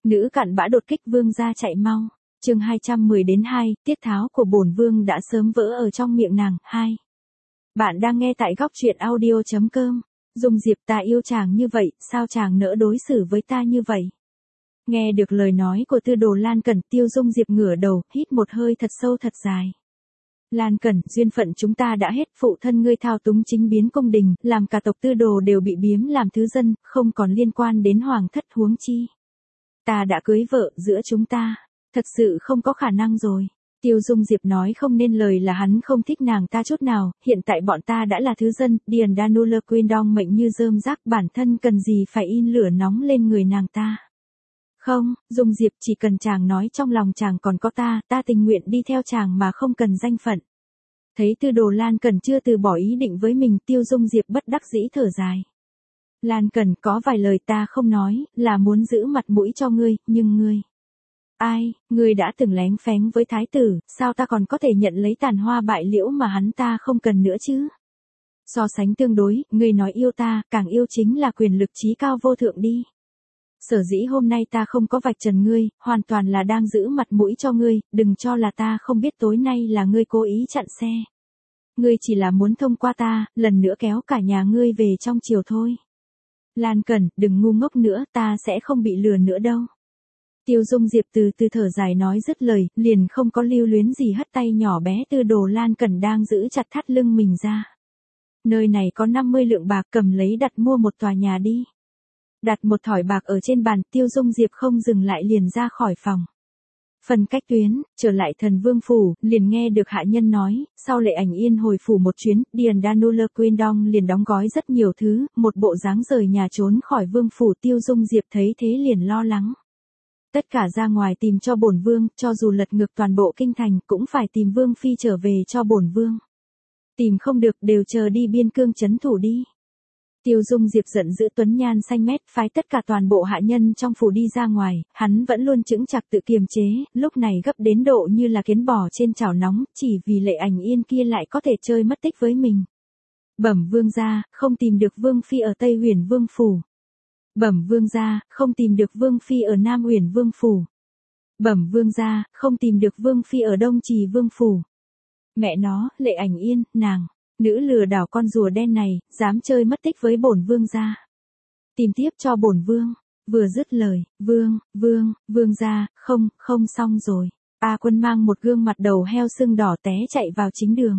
Nữ cặn bã đột kích vương gia chạy mau. Chương 210-2, tiết tháo của bổn vương đã sớm vỡ ở trong miệng nàng. 2. Bạn đang nghe tại góc truyện audio.com. Dung Diệp, ta yêu chàng như vậy, sao chàng nỡ đối xử với ta như vậy? Nghe được lời nói của Tư Đồ Lan Cẩn, Tiêu Dung Diệp ngửa đầu, hít một hơi thật sâu thật dài. Lan Cẩn, duyên phận chúng ta đã hết, phụ thân ngươi thao túng chính biến cung đình, làm cả tộc Tư Đồ đều bị biếm làm thứ dân, không còn liên quan đến hoàng thất huống chi. Ta đã cưới vợ, giữa chúng ta, thật sự không có khả năng rồi. Tiêu Dung Diệp nói không nên lời là hắn không thích nàng ta chút nào, hiện tại bọn ta đã là thứ dân, Điền Danula Queen Dong mệnh như rơm rác, bản thân cần gì phải in lửa nóng lên người nàng ta. Không, Dung Diệp, chỉ cần chàng nói trong lòng chàng còn có ta tình nguyện đi theo chàng mà không cần danh phận. Thấy Tư Đồ Lan Cẩn chưa từ bỏ ý định với mình, Tiêu Dung Diệp bất đắc dĩ thở dài. Lan Cẩn, có vài lời ta không nói, là muốn giữ mặt mũi cho ngươi, nhưng ngươi... Ai, ngươi đã từng lén phén với thái tử, sao ta còn có thể nhận lấy tàn hoa bại liễu mà hắn ta không cần nữa chứ? So sánh tương đối, ngươi nói yêu ta, càng yêu chính là quyền lực trí cao vô thượng đi. Sở dĩ hôm nay ta không có vạch trần ngươi, hoàn toàn là đang giữ mặt mũi cho ngươi, đừng cho là ta không biết tối nay là ngươi cố ý chặn xe. Ngươi chỉ là muốn thông qua ta, lần nữa kéo cả nhà ngươi về trong chiều thôi. Lan Cẩn, đừng ngu ngốc nữa, ta sẽ không bị lừa nữa đâu. Tiêu Dung Diệp từ từ thở dài nói dứt lời, liền không có lưu luyến gì hất tay nhỏ bé Tư Đồ Lan Cẩn đang giữ chặt thắt lưng mình ra. Nơi này có 50 lượng bạc, cầm lấy đặt mua một tòa nhà đi. Đặt một thỏi bạc ở trên bàn, Tiêu Dung Diệp không dừng lại liền ra khỏi phòng. Phần cách tuyến, trở lại Thần Vương phủ, liền nghe được hạ nhân nói, sau Lệ Ảnh Yên hồi phủ một chuyến, Điền Danula Queen Dong liền đóng gói rất nhiều thứ, một bộ dáng rời nhà trốn khỏi vương phủ. Tiêu Dung Diệp thấy thế liền lo lắng. Tất cả ra ngoài tìm cho bổn vương, cho dù lật ngược toàn bộ kinh thành, cũng phải tìm vương phi trở về cho bổn vương. Tìm không được, đều chờ đi biên cương trấn thủ đi. Tiêu Dung Diệp giận dữ tuấn nhan xanh mét, phái tất cả toàn bộ hạ nhân trong phủ đi ra ngoài, hắn vẫn luôn chững chạc tự kiềm chế, lúc này gấp đến độ như là kiến bò trên chảo nóng, chỉ vì Lệ Ảnh Yên kia lại có thể chơi mất tích với mình. Bẩm vương gia, không tìm được vương phi ở Tây Huyền Vương phủ. Bẩm vương gia, không tìm được vương phi ở Nam Huyền Vương phủ. Bẩm vương gia, không tìm được vương phi ở Đông Trì Vương phủ. Mẹ nó, Lệ Ảnh Yên, nàng, nữ lừa đảo con rùa đen này, dám chơi mất tích với bổn vương gia. Tìm tiếp cho bổn vương. Vừa dứt lời, vương gia, không xong rồi. A Quân mang một gương mặt đầu heo sưng đỏ té chạy vào chính đường.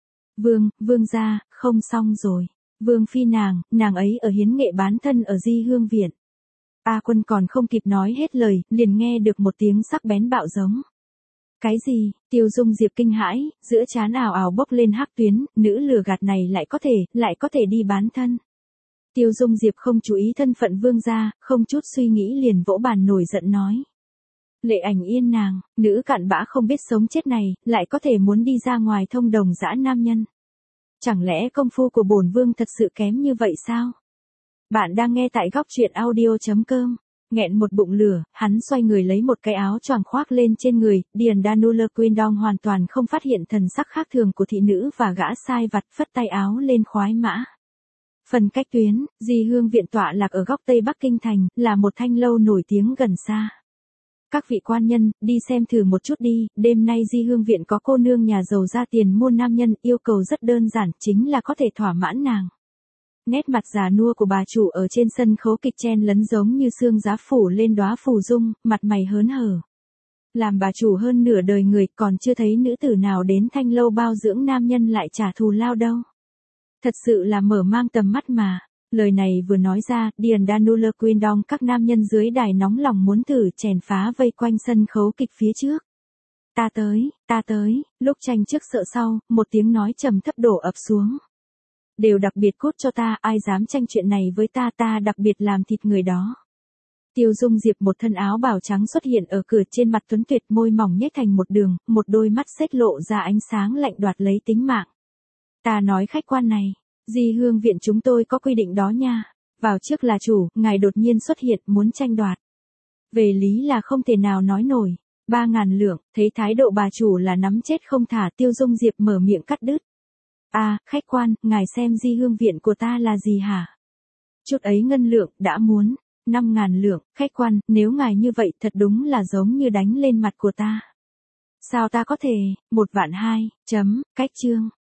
Vương gia, không xong rồi. Vương phi nàng ấy ở hiến nghệ bán thân ở Di Hương viện. A Quân còn không kịp nói hết lời, liền nghe được một tiếng sắc bén bạo giống. Cái gì? Tiêu Dung Diệp kinh hãi, giữa trán ảo ảo bốc lên hắc tuyến, nữ lừa gạt này lại có thể đi bán thân. Tiêu Dung Diệp không chú ý thân phận vương gia, không chút suy nghĩ liền vỗ bàn nổi giận nói. Lệ Ảnh Yên nàng, nữ cặn bã không biết sống chết này, lại có thể muốn đi ra ngoài thông đồng dã nam nhân. Chẳng lẽ công phu của bổn vương thật sự kém như vậy sao? Bạn đang nghe tại góc truyện audio.com. Nghẹn một bụng lửa, hắn xoay người lấy một cái áo choàng khoác lên trên người, Điền Danula Queen Dong hoàn toàn không phát hiện thần sắc khác thường của thị nữ và gã sai vặt, phất tay áo lên khoái mã. Phần cách tuyến, Di Hương viện tọa lạc ở góc Tây Bắc Kinh thành, là một thanh lâu nổi tiếng gần xa. Các vị quan nhân, đi xem thử một chút đi, đêm nay Di Hương viện có cô nương nhà giàu ra tiền mua nam nhân, yêu cầu rất đơn giản, chính là có thể thỏa mãn nàng. Nét mặt già nua của bà chủ ở trên sân khấu kịch chen lấn giống như xương giá phủ lên đóa phù dung, mặt mày hớn hở. Làm bà chủ hơn nửa đời người, còn chưa thấy nữ tử nào đến thanh lâu bao dưỡng nam nhân lại trả thù lao đâu. Thật sự là mở mang tầm mắt mà. Lời này vừa nói ra, Điền Danula Queen Dong các nam nhân dưới đài nóng lòng muốn thử chèn phá vây quanh sân khấu kịch phía trước. Ta tới, lúc tranh trước sợ sau, một tiếng nói trầm thấp đổ ập xuống. Đều đặc biệt cút cho ta, ai dám tranh chuyện này với ta đặc biệt làm thịt người đó. Tiêu Dung Diệp một thân áo bào trắng xuất hiện ở cửa, trên mặt tuấn tuyệt, môi mỏng nhếch thành một đường, một đôi mắt xếch lộ ra ánh sáng lạnh đoạt lấy tính mạng. Ta nói khách quan này, Di Hương viện chúng tôi có quy định đó nha. Vào trước là chủ, ngài đột nhiên xuất hiện muốn tranh đoạt. Về lý là không thể nào nói nổi. 3.000 lượng, thấy thái độ bà chủ là nắm chết không thả, Tiêu Dung Diệp mở miệng cắt đứt. Khách quan, ngài xem Di Hương viện của ta là gì hả? Chút ấy ngân lượng, đã muốn. 5.000 lượng, khách quan, nếu ngài như vậy thật đúng là giống như đánh lên mặt của ta. Sao ta có thể, 1.200.000, cách chương.